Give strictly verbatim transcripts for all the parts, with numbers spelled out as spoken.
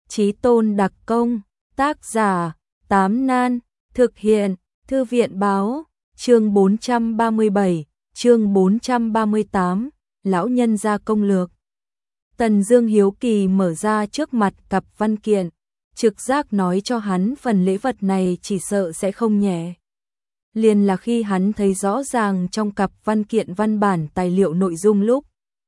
Chí tôn đặc công, tác giả, Tám Nan, thực hiện, Thư viện báo, chương bốn trăm ba mươi bảy, chương bốn trăm ba mươi tám, lão nhân gia công lược. Tần Dương hiếu kỳ mở ra trước mặt cặp văn kiện, trực giác nói cho hắn phần lễ vật này chỉ sợ sẽ không nhẹ. Liền là khi hắn thấy rõ ràng trong cặp văn kiện văn bản tài liệu nội dung lúc,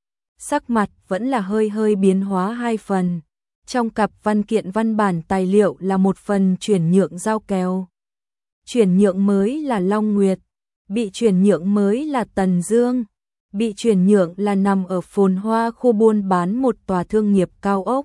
sắc mặt vẫn là hơi hơi biến hóa hai phần. Trong cặp văn kiện văn bản tài liệu là một phần chuyển nhượng giao kèo. Chuyển nhượng mới là Long Nguyệt, bị chuyển nhượng mới là Tần Dương, bị chuyển nhượng là nằm ở phồn hoa khu buôn bán một tòa thương nghiệp cao ốc.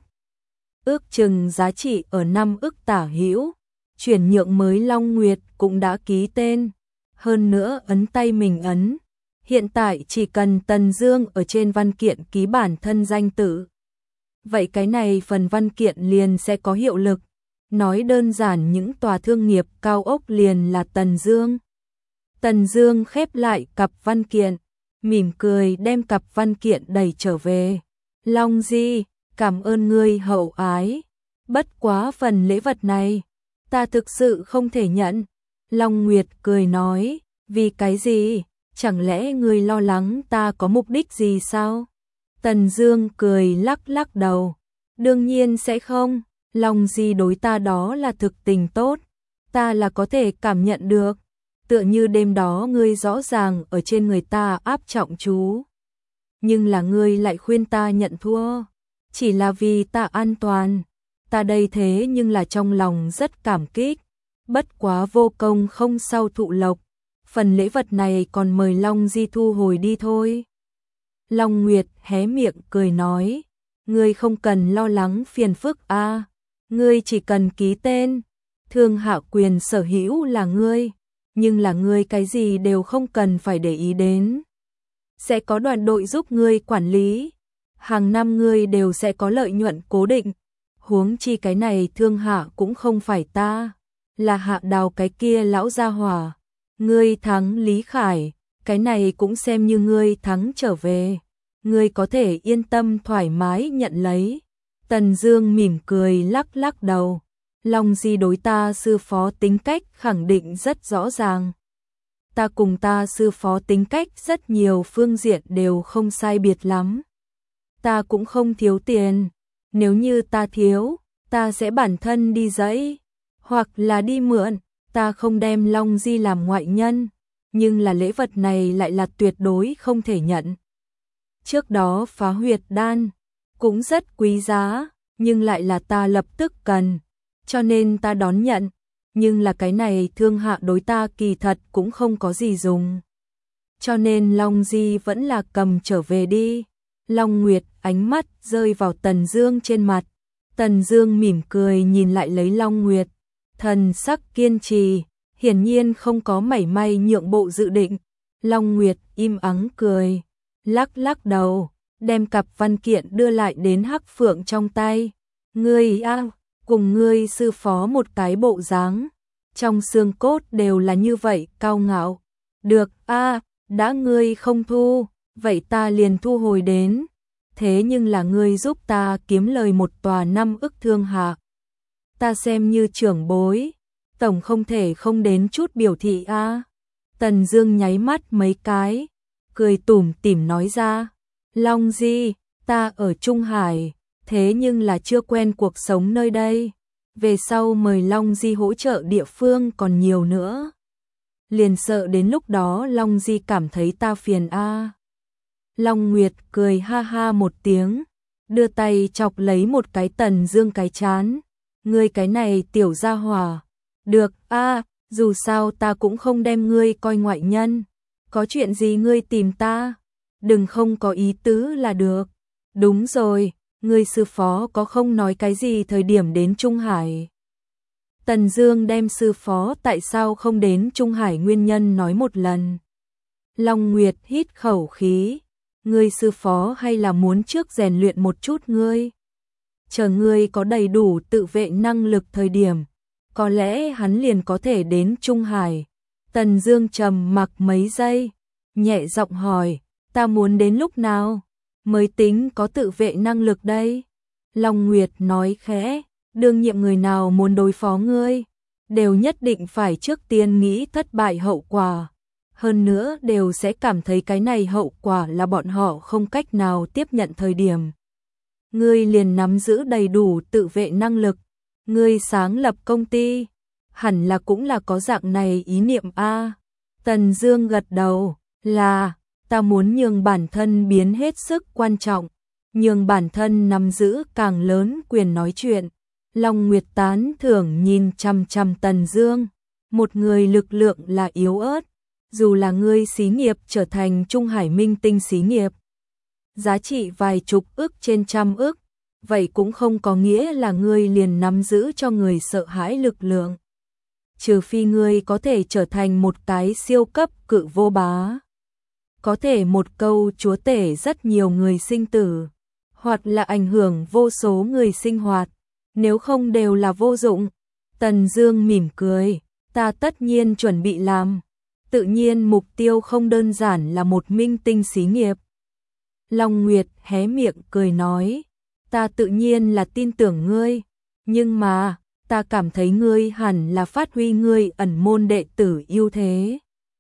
Ước chừng giá trị ở năm ức tả hữu, chuyển nhượng mới Long Nguyệt cũng đã ký tên, hơn nữa ấn tay mình ấn. Hiện tại chỉ cần Tần Dương ở trên văn kiện ký bản thân danh tự. Vậy cái này phần văn kiện liền sẽ có hiệu lực. Nói đơn giản những tòa thương nghiệp cao ốc liền là Tần Dương. Tần Dương khép lại cặp văn kiện, mỉm cười đem cặp văn kiện đẩy trở về. Long Di, cảm ơn ngươi hậu ái. Bất quá phần lễ vật này, ta thực sự không thể nhận. Long Nguyệt cười nói, vì cái gì? Chẳng lẽ ngươi lo lắng ta có mục đích gì sao? Tần Dương cười lắc lắc đầu. Đương nhiên sẽ không, Long Di đối ta đó là thực tình tốt, ta là có thể cảm nhận được. Tựa như đêm đó ngươi rõ ràng ở trên người ta áp trọng chú. Nhưng là ngươi lại khuyên ta nhận thua, chỉ là vì ta an toàn. Ta đây thế nhưng là trong lòng rất cảm kích, bất quá vô công không sau thụ lộc. Phần lễ vật này còn mời Long Di thu hồi đi thôi. Long Nguyệt hé miệng cười nói, ngươi không cần lo lắng phiền phức a, à. Ngươi chỉ cần ký tên, thương hạ quyền sở hữu là ngươi, nhưng là ngươi cái gì đều không cần phải để ý đến. Sẽ có đoàn đội giúp ngươi quản lý, hàng năm ngươi đều sẽ có lợi nhuận cố định. Huống chi cái này thương hạ cũng không phải ta, là Hạ Đào cái kia lão gia hỏa. Ngươi thắng Lý Khải, cái này cũng xem như ngươi thắng trở về. Ngươi có thể yên tâm thoải mái nhận lấy. Tần Dương mỉm cười lắc lắc đầu. Long Di đối ta sư phó tính cách khẳng định rất rõ ràng. Ta cùng ta sư phó tính cách rất nhiều phương diện đều không sai biệt lắm. Ta cũng không thiếu tiền. Nếu như ta thiếu, ta sẽ bản thân đi dãy, hoặc là đi mượn. Ta không đem Long Di làm ngoại nhân, nhưng là lễ vật này lại là tuyệt đối không thể nhận. Trước đó phá huyệt đan cũng rất quý giá, nhưng lại là ta lập tức cần, cho nên ta đón nhận. Nhưng là cái này thương hạ đối ta kỳ thật cũng không có gì dùng, cho nên Long Di vẫn là cầm trở về đi. Long Nguyệt ánh mắt rơi vào Tần Dương trên mặt. Tần Dương mỉm cười nhìn lại lấy Long Nguyệt, thần sắc kiên trì, hiển nhiên không có mảy may nhượng bộ dự định. Long Nguyệt im ắng cười, lắc lắc đầu, đem cặp văn kiện đưa lại đến Hắc Phượng trong tay. Ngươi a, cùng ngươi sư phó một cái bộ dáng, trong xương cốt đều là như vậy cao ngạo. Được a, đã ngươi không thu, vậy ta liền thu hồi đến. Thế nhưng là ngươi giúp ta kiếm lời một tòa năm ức thương hạ, ta xem như trưởng bối, tổng không thể không đến chút biểu thị a. À. Tần Dương nháy mắt mấy cái, cười tủm tỉm nói ra, Long Di, ta ở Trung Hải, thế nhưng là chưa quen cuộc sống nơi đây. Về sau mời Long Di hỗ trợ địa phương còn nhiều nữa. Liền sợ đến lúc đó Long Di cảm thấy ta phiền a. À. Long Nguyệt cười ha ha một tiếng, đưa tay chọc lấy một cái Tần Dương cái trán. Ngươi cái này tiểu gia hỏa, được a, à, dù sao ta cũng không đem ngươi coi ngoại nhân. Có chuyện gì ngươi tìm ta, đừng không có ý tứ là được. Đúng rồi, ngươi sư phó có không nói cái gì thời điểm đến Trung Hải? Tần Dương đem sư phó tại sao không đến Trung Hải nguyên nhân nói một lần. Long Nguyệt hít khẩu khí, ngươi sư phó hay là muốn trước rèn luyện một chút ngươi? Chờ ngươi có đầy đủ tự vệ năng lực thời điểm, có lẽ hắn liền có thể đến Trung Hải. Tần Dương trầm mặc mấy giây, nhẹ giọng hỏi, ta muốn đến lúc nào mới tính có tự vệ năng lực đây? Long Nguyệt nói khẽ, đương nhiệm người nào muốn đối phó ngươi, đều nhất định phải trước tiên nghĩ thất bại hậu quả. Hơn nữa đều sẽ cảm thấy cái này hậu quả là bọn họ không cách nào tiếp nhận thời điểm. Ngươi liền nắm giữ đầy đủ tự vệ năng lực, ngươi sáng lập công ty, hẳn là cũng là có dạng này ý niệm a. Tần Dương gật đầu, là, ta muốn nhường bản thân biến hết sức quan trọng, nhường bản thân nắm giữ càng lớn quyền nói chuyện. Long Nguyệt tán thưởng nhìn chằm chằm Tần Dương, một người lực lượng là yếu ớt, dù là ngươi xí nghiệp trở thành Trung Hải Minh Tinh xí nghiệp, giá trị vài chục ức trên trăm ức, vậy cũng không có nghĩa là ngươi liền nắm giữ cho người sợ hãi lực lượng. Trừ phi ngươi có thể trở thành một cái siêu cấp cự vô bá, có thể một câu chúa tể rất nhiều người sinh tử, hoặc là ảnh hưởng vô số người sinh hoạt, nếu không đều là vô dụng. Tần Dương mỉm cười, ta tất nhiên chuẩn bị làm, tự nhiên mục tiêu không đơn giản là một minh tinh xí nghiệp. Long Nguyệt hé miệng cười nói, ta tự nhiên là tin tưởng ngươi, nhưng mà, ta cảm thấy ngươi hẳn là phát huy ngươi ẩn môn đệ tử ưu thế.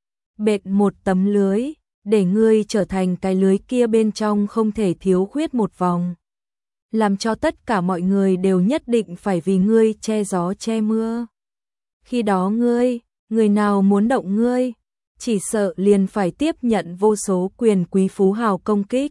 Bệt một tấm lưới, để ngươi trở thành cái lưới kia bên trong không thể thiếu khuyết một vòng. Làm cho tất cả mọi người đều nhất định phải vì ngươi che gió che mưa. Khi đó ngươi, người nào muốn động ngươi, chỉ sợ liền phải tiếp nhận vô số quyền quý phú hào công kích.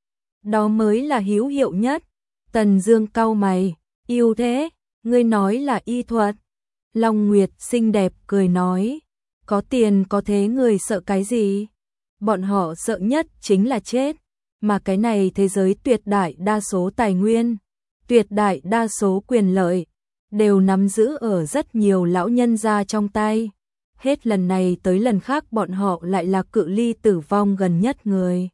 Đó mới là hữu hiệu nhất. Tần Dương cau mày, yêu thế, ngươi nói là y thuật. Long Nguyệt xinh đẹp cười nói, có tiền có thế người sợ cái gì? Bọn họ sợ nhất chính là chết, mà cái này thế giới tuyệt đại đa số tài nguyên, tuyệt đại đa số quyền lợi, đều nắm giữ ở rất nhiều lão nhân gia trong tay. Hết lần này tới lần khác bọn họ lại là cự ly tử vong gần nhất người.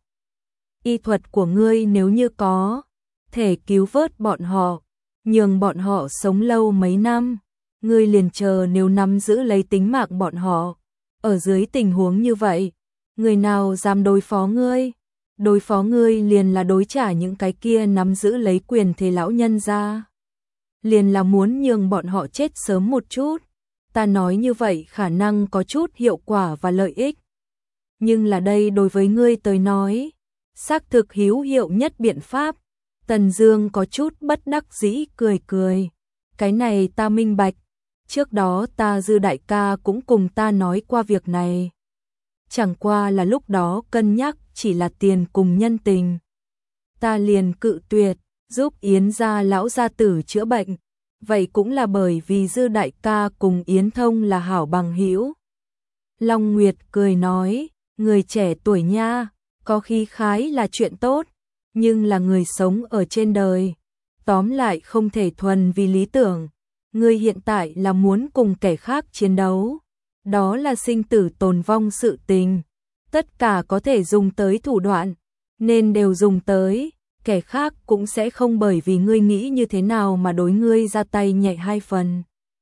Y thuật của ngươi nếu như có thể cứu vớt bọn họ, nhường bọn họ sống lâu mấy năm, ngươi liền chờ nếu nắm giữ lấy tính mạng bọn họ. Ở dưới tình huống như vậy, người nào dám đối phó ngươi? Đối phó ngươi liền là đối trả những cái kia nắm giữ lấy quyền thế lão nhân gia. Liền là muốn nhường bọn họ chết sớm một chút. Ta nói như vậy khả năng có chút hiệu quả và lợi ích. Nhưng là đây đối với ngươi tới nói, xác thực hữu hiệu nhất biện pháp. Tần Dương có chút bất đắc dĩ cười cười. Cái này ta minh bạch. Trước đó ta Dư đại ca cũng cùng ta nói qua việc này. Chẳng qua là lúc đó cân nhắc chỉ là tiền cùng nhân tình. Ta liền cự tuyệt, giúp Yến gia lão gia tử chữa bệnh. Vậy cũng là bởi vì Dư đại ca cùng Yến Thông là hảo bằng hữu. Long Nguyệt cười nói, người trẻ tuổi nha, có khí khái là chuyện tốt, nhưng là người sống ở trên đời, tóm lại không thể thuần vì lý tưởng. Ngươi hiện tại là muốn cùng kẻ khác chiến đấu, đó là sinh tử tồn vong sự tình, tất cả có thể dùng tới thủ đoạn, nên đều dùng tới, kẻ khác cũng sẽ không bởi vì ngươi nghĩ như thế nào mà đối ngươi ra tay nhẹ hai phần.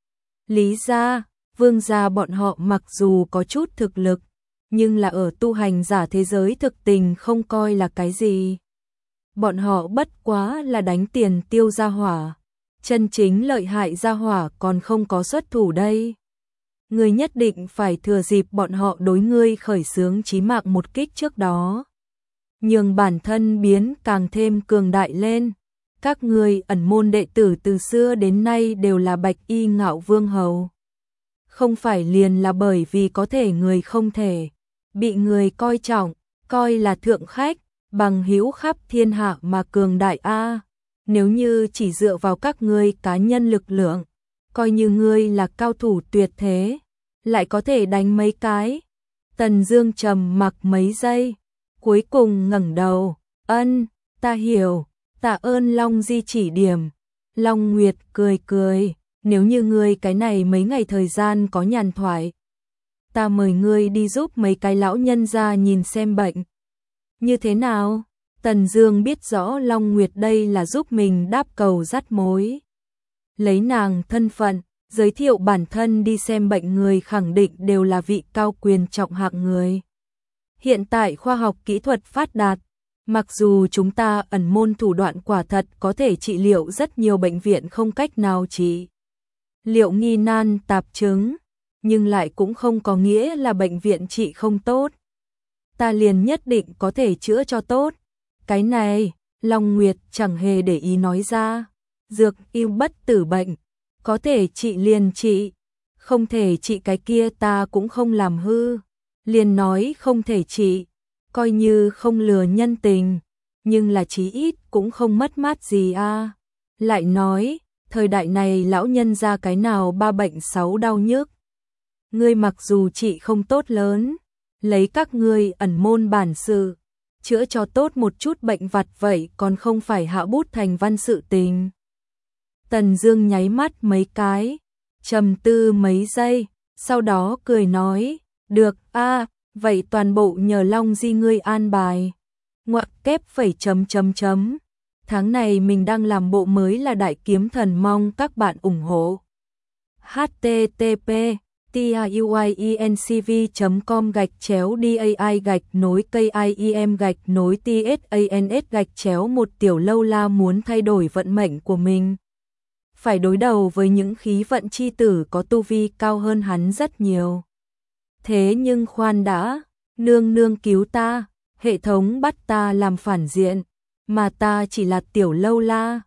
Lý gia, Vương gia bọn họ mặc dù có chút thực lực, nhưng là ở tu hành giả thế giới thực tình không coi là cái gì. Bọn họ bất quá là đánh tiền tiêu gia hỏa, chân chính lợi hại gia hỏa còn không có xuất thủ đây. Ngươi nhất định phải thừa dịp bọn họ đối ngươi khởi xướng chí mạng một kích trước đó, nhường bản thân biến càng thêm cường đại lên. Các ngươi ẩn môn đệ tử từ xưa đến nay đều là bạch y ngạo vương hầu. Không phải liền là bởi vì có thể người không thể, bị người coi trọng, coi là thượng khách, bằng hữu khắp thiên hạ mà cường đại a. Nếu như chỉ dựa vào các ngươi cá nhân lực lượng, coi như ngươi là cao thủ tuyệt thế, lại có thể đánh mấy cái. Tần Dương trầm mặc mấy giây, cuối cùng ngẩng đầu, ân, ta hiểu, tạ ơn Long Di chỉ điểm. Long Nguyệt cười cười, nếu như ngươi cái này mấy ngày thời gian có nhàn thoại, ta mời ngươi đi giúp mấy cái lão nhân gia nhìn xem bệnh. Như thế nào? Tần Dương biết rõ Long Nguyệt đây là giúp mình đáp cầu dắt mối. Lấy nàng thân phận, giới thiệu bản thân đi xem bệnh người khẳng định đều là vị cao quyền trọng hạng người. Hiện tại khoa học kỹ thuật phát đạt, Mặc dù chúng ta ẩn môn thủ đoạn quả thật có thể trị liệu rất nhiều bệnh viện không cách nào trị liệu nghi nan tạp chứng, nhưng lại cũng không có nghĩa là bệnh viện trị không tốt. Ta liền nhất định có thể chữa cho tốt. Cái này, Long Nguyệt chẳng hề để ý nói ra. Dược yêu bất tử bệnh, có thể trị liền trị, không thể trị cái kia ta cũng không làm hư. Liền nói không thể trị, coi như không lừa nhân tình, nhưng là chí ít cũng không mất mát gì a. Lại nói, thời đại này lão nhân ra cái nào ba bệnh sáu đau nhức. Ngươi mặc dù trị không tốt lớn, lấy các ngươi ẩn môn bản sự, chữa cho tốt một chút bệnh vặt vậy còn không phải hạ bút thành văn sự tình. Tần Dương nháy mắt mấy cái, trầm tư mấy giây, sau đó cười nói, được a, vậy toàn bộ nhờ Long Di ngươi an bài. Ngoặc kép phẩy chấm chấm chấm. Tháng này mình đang làm bộ mới là Đại Kiếm Thần, mong các bạn ủng hộ. h t t p tuiencv chấm com gạch chéo dai gạch nối kim gạch nối tsans gạch chéo một tiểu lâu la muốn thay đổi vận mệnh của mình. Phải đối đầu với những khí vận chi tử có tu vi cao hơn hắn rất nhiều. Thế nhưng khoan đã, nương nương cứu ta, hệ thống bắt ta làm phản diện, mà ta chỉ là tiểu lâu la,